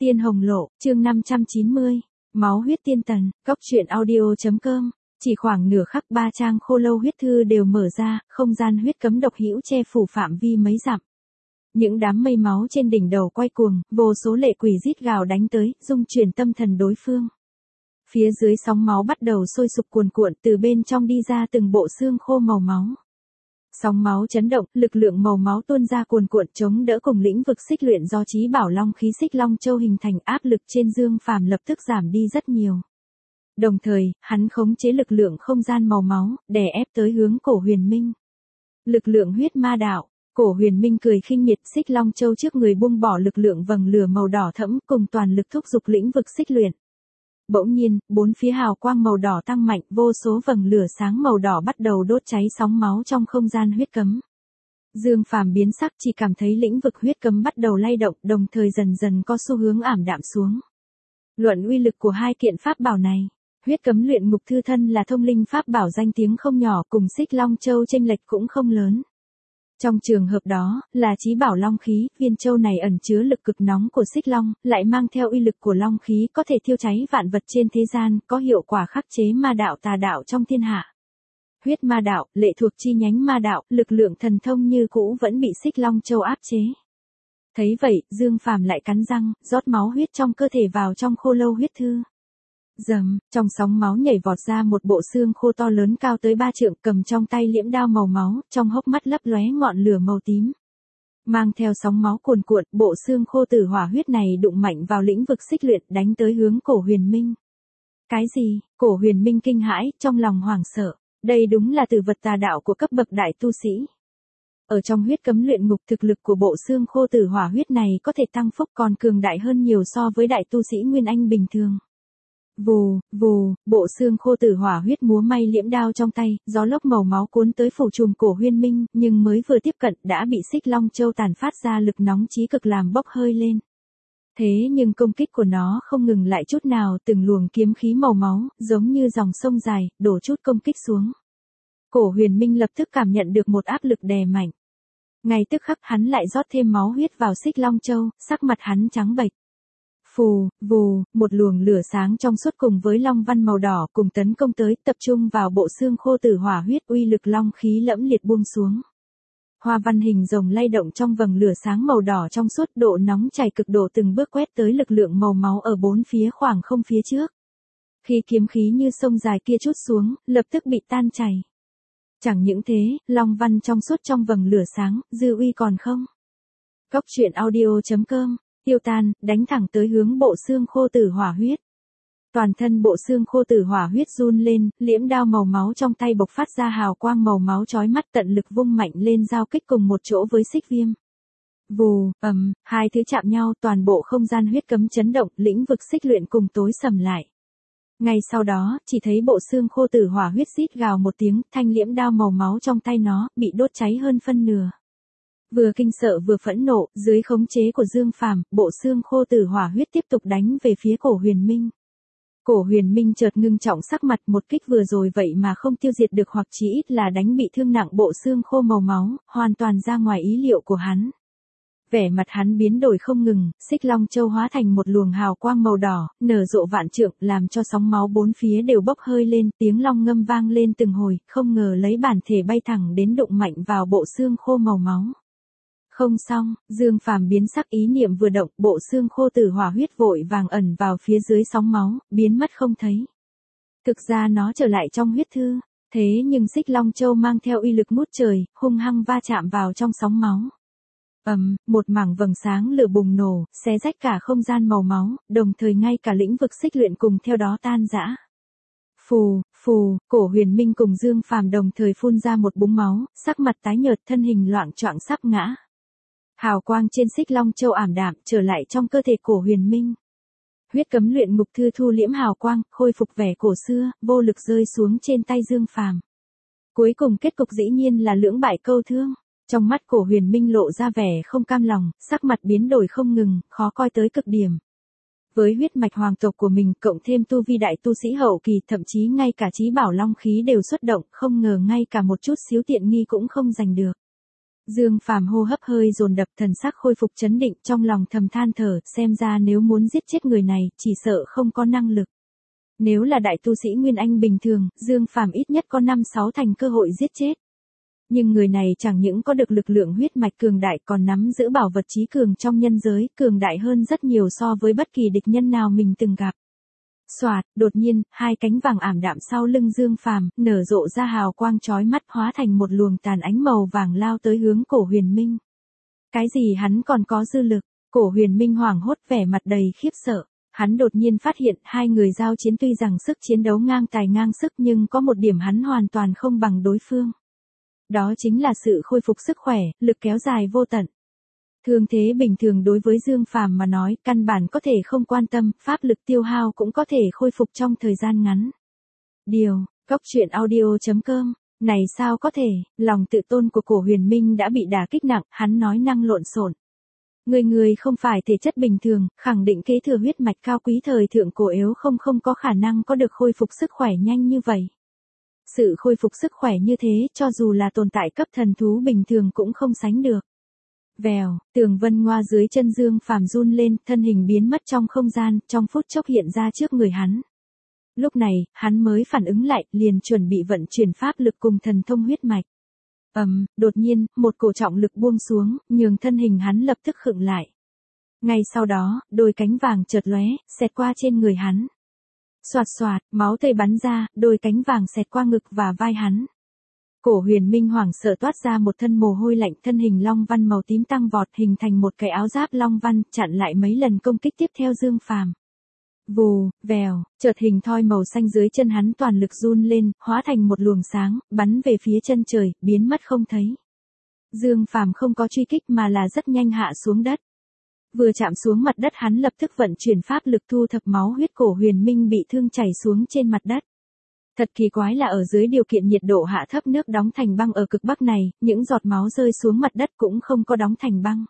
Tiên Hồng Lộ, chương 590, Máu huyết tiên tần, Cóc truyện audio.com. Chỉ khoảng nửa khắc 3 trang khô lâu huyết thư đều mở ra, không gian huyết cấm độc hữu che phủ phạm vi mấy dặm. Những đám mây máu trên đỉnh đầu quay cuồng, vô số lệ quỷ rít gào đánh tới, dung chuyển tâm thần đối phương. Phía dưới sóng máu bắt đầu sôi sục cuồn cuộn, từ bên trong đi ra từng bộ xương khô màu máu. Sóng máu chấn động, lực lượng màu máu tuôn ra cuồn cuộn chống đỡ cùng lĩnh vực xích luyện do Chí Bảo Long khí Xích Long Châu hình thành, áp lực trên Dương Phàm lập tức giảm đi rất nhiều. Đồng thời, hắn khống chế lực lượng không gian màu máu, đè ép tới hướng Cổ Huyền Minh. Lực lượng huyết ma đạo, Cổ Huyền Minh cười khinh miệt, Xích Long Châu trước người buông bỏ lực lượng vầng lửa màu đỏ thẫm cùng toàn lực thúc giục lĩnh vực xích luyện. Bỗng nhiên, bốn phía hào quang màu đỏ tăng mạnh, vô số vầng lửa sáng màu đỏ bắt đầu đốt cháy sóng máu trong không gian huyết cấm. Dương Phàm biến sắc, chỉ cảm thấy lĩnh vực huyết cấm bắt đầu lay động, đồng thời dần dần có xu hướng ảm đạm xuống. Luận uy lực của hai kiện pháp bảo này, huyết cấm luyện ngục thư thân là thông linh pháp bảo danh tiếng không nhỏ, cùng Xích Long Châu chênh lệch cũng không lớn. Trong trường hợp đó, là Chí Bảo Long khí, viên châu này ẩn chứa lực cực nóng của Xích Long, lại mang theo uy lực của Long khí, có thể thiêu cháy vạn vật trên thế gian, có hiệu quả khắc chế ma đạo tà đạo trong thiên hạ. Huyết ma đạo, lệ thuộc chi nhánh ma đạo, lực lượng thần thông như cũ vẫn bị Xích Long Châu áp chế. Thấy vậy, Dương Phàm lại cắn răng, rót máu huyết trong cơ thể vào trong khô lâu huyết thư. Rầm, trong sóng máu nhảy vọt ra một bộ xương khô to lớn cao tới 3 trượng, cầm trong tay liễm đao màu máu, trong hốc mắt lấp lóe ngọn lửa màu tím. Mang theo sóng máu cuồn cuộn, bộ xương khô tử hỏa huyết này đụng mạnh vào lĩnh vực xích luyện, đánh tới hướng Cổ Huyền Minh. Cái gì? Cổ Huyền Minh kinh hãi, trong lòng hoảng sợ. Đây đúng là tử vật tà đạo của cấp bậc đại tu sĩ. Ở trong huyết cấm luyện ngục, thực lực của bộ xương khô tử hỏa huyết này có thể tăng phúc còn cường đại hơn nhiều so với đại tu sĩ Nguyên Anh bình thường. Vù, vù, bộ xương khô tử hỏa huyết múa may liễm đao trong tay, gió lốc màu máu cuốn tới phủ trùm Cổ Huyền Minh, nhưng mới vừa tiếp cận đã bị Xích Long Châu tàn phát ra lực nóng chí cực làm bốc hơi lên. Thế nhưng công kích của nó không ngừng lại chút nào, từng luồng kiếm khí màu máu, giống như dòng sông dài, đổ chút công kích xuống. Cổ Huyền Minh lập tức cảm nhận được một áp lực đè mạnh. Ngay tức khắc hắn lại rót thêm máu huyết vào Xích Long Châu, sắc mặt hắn trắng bệch. Phù, vù, một luồng lửa sáng trong suốt cùng với long văn màu đỏ cùng tấn công tới, tập trung vào bộ xương khô tử hỏa huyết, uy lực long khí lẫm liệt buông xuống. Hoa văn hình rồng lay động trong vầng lửa sáng màu đỏ trong suốt, độ nóng chảy cực độ từng bước quét tới lực lượng màu máu ở bốn phía khoảng không phía trước. Khi kiếm khí như sông dài kia trút xuống, lập tức bị tan chảy. Chẳng những thế, long văn trong suốt trong vầng lửa sáng, dư uy còn không. Cóc truyện audio.com, tiêu tan, đánh thẳng tới hướng bộ xương khô tử hỏa huyết. Toàn thân bộ xương khô tử hỏa huyết run lên, liễm đao màu máu trong tay bộc phát ra hào quang màu máu chói mắt, tận lực vung mạnh lên giao kích cùng một chỗ với xích viêm. Vù, hai thứ chạm nhau, toàn bộ không gian huyết cấm chấn động, lĩnh vực xích luyện cùng tối sầm lại. Ngay sau đó, chỉ thấy bộ xương khô tử hỏa huyết rít gào một tiếng, thanh liễm đao màu máu trong tay nó, bị đốt cháy hơn phân nửa. Vừa kinh sợ vừa phẫn nộ, dưới khống chế của Dương Phàm, bộ xương khô tử hỏa huyết tiếp tục đánh về phía Cổ Huyền Minh. Cổ Huyền Minh chợt ngưng trọng sắc mặt, một kích vừa rồi vậy mà không tiêu diệt được hoặc chỉ ít là đánh bị thương nặng bộ xương khô màu máu, hoàn toàn ra ngoài ý liệu của hắn. Vẻ mặt hắn biến đổi không ngừng, Xích Long Châu hóa thành một luồng hào quang màu đỏ, nở rộ vạn trượng, làm cho sóng máu bốn phía đều bốc hơi lên, tiếng long ngâm vang lên từng hồi, không ngờ lấy bản thể bay thẳng đến đụng mạnh vào bộ xương khô màu máu. Không xong, Dương Phàm biến sắc, ý niệm vừa động, bộ xương khô tử hỏa huyết vội vàng ẩn vào phía dưới sóng máu, biến mất không thấy. Thực ra nó trở lại trong huyết thư, thế nhưng Xích Long Châu mang theo uy lực ngút trời, hung hăng va chạm vào trong sóng máu. Một mảng vầng sáng lửa bùng nổ, xé rách cả không gian màu máu, đồng thời ngay cả lĩnh vực xích luyện cùng theo đó tan rã. Phù, phù, Cổ Huyền Minh cùng Dương Phàm đồng thời phun ra một búng máu, sắc mặt tái nhợt, thân hình loạng choạng sắp ngã. Hào quang trên Xích Long Châu ảm đạm, trở lại trong cơ thể Cổ Huyền Minh. Huyết cấm luyện ngục thư thu liễm hào quang, khôi phục vẻ cổ xưa, vô lực rơi xuống trên tay Dương Phàm. Cuối cùng kết cục dĩ nhiên là lưỡng bại câu thương. Trong mắt Cổ Huyền Minh lộ ra vẻ không cam lòng, sắc mặt biến đổi không ngừng, khó coi tới cực điểm. Với huyết mạch hoàng tộc của mình, cộng thêm tu vi đại tu sĩ hậu kỳ, thậm chí ngay cả Chí Bảo Long khí đều xuất động, không ngờ ngay cả một chút xíu tiện nghi cũng không giành được. Dương Phàm hô hấp hơi dồn dập, thần sắc khôi phục trấn định, trong lòng thầm than thở, xem ra nếu muốn giết chết người này, chỉ sợ không có năng lực. Nếu là đại tu sĩ Nguyên Anh bình thường, Dương Phàm ít nhất có 5-6 thành cơ hội giết chết. Nhưng người này chẳng những có được lực lượng huyết mạch cường đại, còn nắm giữ bảo vật chí cường trong nhân giới, cường đại hơn rất nhiều so với bất kỳ địch nhân nào mình từng gặp. Soạt, đột nhiên, hai cánh vàng ảm đạm sau lưng Dương Phàm nở rộ ra hào quang chói mắt, hóa thành một luồng tàn ánh màu vàng lao tới hướng Cổ Huyền Minh. Cái gì hắn còn có dư lực? Cổ Huyền Minh hoảng hốt, vẻ mặt đầy khiếp sợ. Hắn đột nhiên phát hiện hai người giao chiến tuy rằng sức chiến đấu ngang tài ngang sức, nhưng có một điểm hắn hoàn toàn không bằng đối phương. Đó chính là sự khôi phục sức khỏe, lực kéo dài vô tận. Thương thế bình thường đối với Dương Phàm mà nói, căn bản có thể không quan tâm, pháp lực tiêu hao cũng có thể khôi phục trong thời gian ngắn. Cóc truyện audio.com, này sao có thể, lòng tự tôn của Cổ Huyền Minh đã bị đả kích nặng, hắn nói năng lộn xộn. Người không phải thể chất bình thường, khẳng định kế thừa huyết mạch cao quý thời thượng cổ yếu không có khả năng có được khôi phục sức khỏe nhanh như vậy. Sự khôi phục sức khỏe như thế, cho dù là tồn tại cấp thần thú bình thường cũng không sánh được. Vèo, tường vân ngoa dưới chân Dương Phàm run lên, thân hình biến mất trong không gian, trong phút chốc hiện ra trước người hắn. Lúc này, hắn mới phản ứng lại, liền chuẩn bị vận chuyển pháp lực cùng thần thông huyết mạch. Đột nhiên, một cổ trọng lực buông xuống, nhường thân hình hắn lập tức khựng lại. Ngay sau đó, đôi cánh vàng chợt lóe, xẹt qua trên người hắn. Xoạt xoạt, máu tươi bắn ra, đôi cánh vàng xẹt qua ngực và vai hắn. Cổ Huyền Minh hoảng sợ toát ra một thân mồ hôi lạnh, thân hình long văn màu tím tăng vọt, hình thành một cái áo giáp long văn, chặn lại mấy lần công kích tiếp theo Dương Phàm. Vù, vèo, chợt hình thoi màu xanh dưới chân hắn toàn lực run lên, hóa thành một luồng sáng, bắn về phía chân trời, biến mất không thấy. Dương Phàm không có truy kích mà là rất nhanh hạ xuống đất. Vừa chạm xuống mặt đất hắn lập tức vận chuyển pháp lực thu thập máu huyết. Cổ Huyền Minh bị thương chảy xuống trên mặt đất. Thật kỳ quái là ở dưới điều kiện nhiệt độ hạ thấp nước đóng thành băng ở cực bắc này, những giọt máu rơi xuống mặt đất cũng không có đóng thành băng.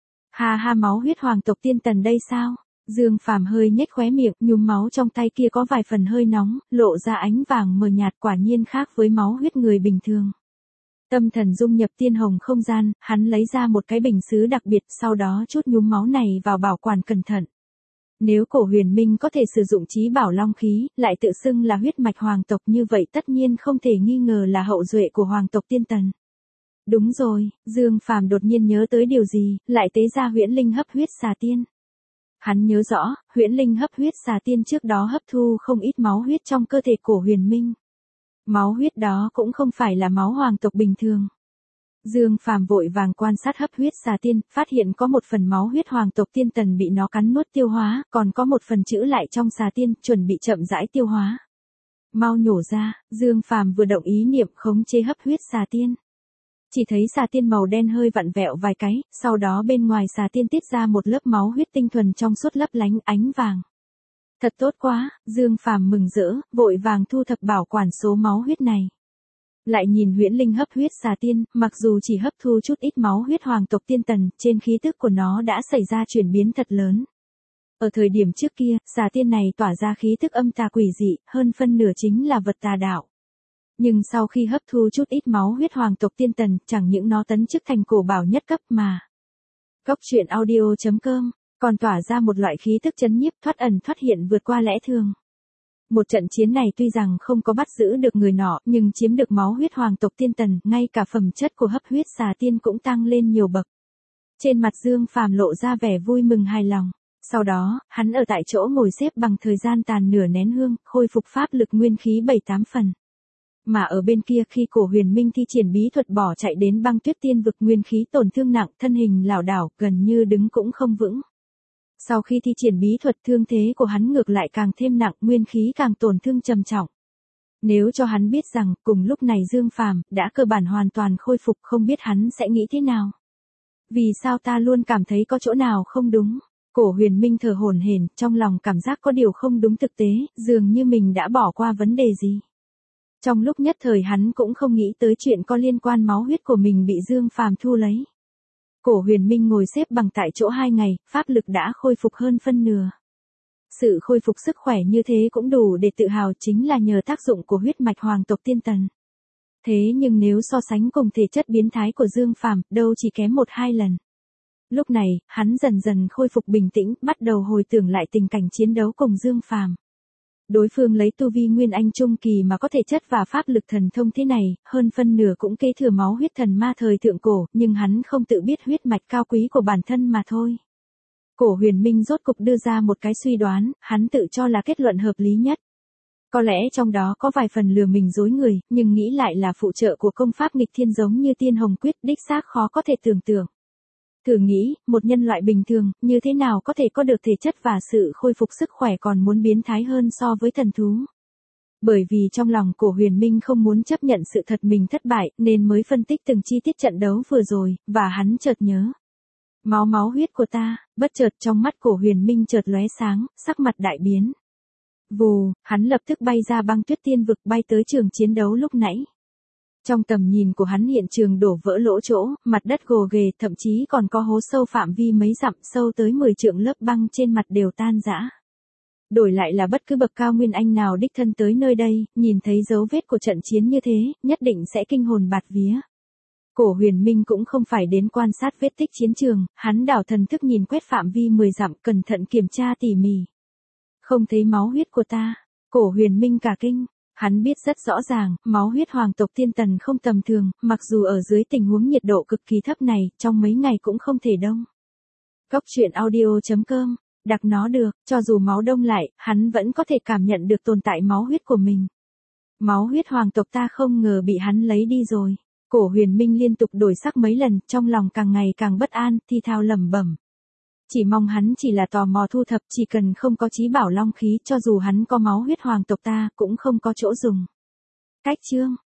Ha, máu huyết hoàng tộc tiên tần đây sao? Dương Phàm hơi nhếch khóe miệng, nhúm máu trong tay kia có vài phần hơi nóng, lộ ra ánh vàng mờ nhạt, quả nhiên khác với máu huyết người bình thường. Tâm thần dung nhập tiên hồng không gian, hắn lấy ra một cái bình sứ đặc biệt, sau đó chút nhúm máu này vào bảo quản cẩn thận. Nếu Cổ Huyền Minh có thể sử dụng chí bảo long khí, lại tự xưng là huyết mạch hoàng tộc, như vậy tất nhiên không thể nghi ngờ là hậu duệ của hoàng tộc tiên tần. Đúng rồi, Dương Phàm đột nhiên nhớ tới điều gì, lại tế ra huyễn linh hấp huyết xà tiên. Hắn nhớ rõ, huyễn linh hấp huyết xà tiên trước đó hấp thu không ít máu huyết trong cơ thể Cổ Huyền Minh. Máu huyết đó cũng không phải là máu hoàng tộc bình thường. Dương Phàm vội vàng quan sát hấp huyết xà tiên, phát hiện có một phần máu huyết hoàng tộc tiên tần bị nó cắn nuốt tiêu hóa, còn có một phần trữ lại trong xà tiên, chuẩn bị chậm rãi tiêu hóa. Mau nhổ ra, Dương Phàm vừa động ý niệm khống chế hấp huyết xà tiên. Chỉ thấy xà tiên màu đen hơi vặn vẹo vài cái, sau đó bên ngoài xà tiên tiết ra một lớp máu huyết tinh thuần trong suốt lấp lánh ánh vàng. Thật tốt quá, Dương Phàm mừng rỡ, vội vàng thu thập bảo quản số máu huyết này. Lại nhìn huyễn linh hấp huyết xà tiên, mặc dù chỉ hấp thu chút ít máu huyết hoàng tộc tiên tần, trên khí tức của nó đã xảy ra chuyển biến thật lớn. Ở thời điểm trước kia, xà tiên này tỏa ra khí tức âm tà quỷ dị, hơn phân nửa chính là vật tà đạo. Nhưng sau khi hấp thu chút ít máu huyết hoàng tộc tiên tần, chẳng những nó tấn chức thành cổ bảo nhất cấp mà. Cóc truyện audio.com, còn tỏa ra một loại khí tức chấn nhiếp, thoát ẩn thoát hiện vượt qua lẽ thường. Một trận chiến này tuy rằng không có bắt giữ được người nọ, nhưng chiếm được máu huyết hoàng tộc tiên tần, ngay cả phẩm chất của hấp huyết xà tiên cũng tăng lên nhiều bậc. Trên mặt Dương Phàm lộ ra vẻ vui mừng hài lòng. Sau đó, hắn ở tại chỗ ngồi xếp bằng thời gian tàn nửa nén hương, khôi phục pháp lực nguyên khí 7-8 phần. Mà ở bên kia khi Cổ Huyền Minh thi triển bí thuật bỏ chạy đến Băng Tuyết Tiên vực, nguyên khí tổn thương nặng, thân hình lảo đảo, gần như đứng cũng không vững. Sau khi thi triển bí thuật, thương thế của hắn ngược lại càng thêm nặng, nguyên khí càng tổn thương trầm trọng. Nếu cho hắn biết rằng, cùng lúc này Dương Phàm đã cơ bản hoàn toàn khôi phục, không biết hắn sẽ nghĩ thế nào. Vì sao ta luôn cảm thấy có chỗ nào không đúng? Cổ Huyền Minh thở hổn hển, trong lòng cảm giác có điều không đúng thực tế, dường như mình đã bỏ qua vấn đề gì. Trong lúc nhất thời hắn cũng không nghĩ tới chuyện có liên quan máu huyết của mình bị Dương Phàm thu lấy. Cổ Huyền Minh ngồi xếp bằng tại chỗ 2 ngày, pháp lực đã khôi phục hơn phân nửa. Sự khôi phục sức khỏe như thế cũng đủ để tự hào, chính là nhờ tác dụng của huyết mạch hoàng tộc tiên tần. Thế nhưng nếu so sánh cùng thể chất biến thái của Dương Phàm, đâu chỉ kém 1-2 lần. Lúc này, hắn dần dần khôi phục bình tĩnh, bắt đầu hồi tưởng lại tình cảnh chiến đấu cùng Dương Phàm. Đối phương lấy tu vi Nguyên Anh Trung Kỳ mà có thể chất và pháp lực thần thông thế này, hơn phân nửa cũng kế thừa máu huyết thần ma thời thượng cổ, nhưng hắn không tự biết huyết mạch cao quý của bản thân mà thôi. Cổ Huyền Minh rốt cục đưa ra một cái suy đoán, hắn tự cho là kết luận hợp lý nhất. Có lẽ trong đó có vài phần lừa mình dối người, nhưng nghĩ lại là phụ trợ của công pháp nghịch thiên giống như Tiên Hồng Quyết đích xác khó có thể tưởng tượng. Thử nghĩ, một nhân loại bình thường, như thế nào có thể có được thể chất và sự khôi phục sức khỏe còn muốn biến thái hơn so với thần thú. Bởi vì trong lòng Cổ Huyền Minh không muốn chấp nhận sự thật mình thất bại, nên mới phân tích từng chi tiết trận đấu vừa rồi, và hắn chợt nhớ. Máu huyết của ta, bất chợt trong mắt Cổ Huyền Minh chợt lóe sáng, sắc mặt đại biến. Vù, hắn lập tức bay ra băng tuyết tiên vực bay tới trường chiến đấu lúc nãy. Trong tầm nhìn của hắn hiện trường đổ vỡ lỗ chỗ, mặt đất gồ ghề, thậm chí còn có hố sâu phạm vi mấy dặm sâu tới 10 trượng, lớp băng trên mặt đều tan rã. Đổi lại là bất cứ bậc cao nguyên anh nào đích thân tới nơi đây, nhìn thấy dấu vết của trận chiến như thế, nhất định sẽ kinh hồn bạt vía. Cổ Huyền Minh cũng không phải đến quan sát vết tích chiến trường, hắn đảo thần thức nhìn quét phạm vi 10 dặm, cẩn thận kiểm tra tỉ mỉ. Không thấy máu huyết của ta. Cổ Huyền Minh cả kinh. Hắn biết rất rõ ràng, máu huyết hoàng tộc Tiên Tần không tầm thường, mặc dù ở dưới tình huống nhiệt độ cực kỳ thấp này, trong mấy ngày cũng không thể đông. Cốc truyện audio.com, đặt nó được, cho dù máu đông lại, hắn vẫn có thể cảm nhận được tồn tại máu huyết của mình. Máu huyết hoàng tộc ta không ngờ bị hắn lấy đi rồi. Cổ Huyền Minh liên tục đổi sắc mấy lần, trong lòng càng ngày càng bất an, thi thao lẩm bẩm. Chỉ mong hắn chỉ là tò mò thu thập, chỉ cần không có chí bảo long khí, cho dù hắn có máu huyết hoàng tộc ta, cũng không có chỗ dùng. Cách chương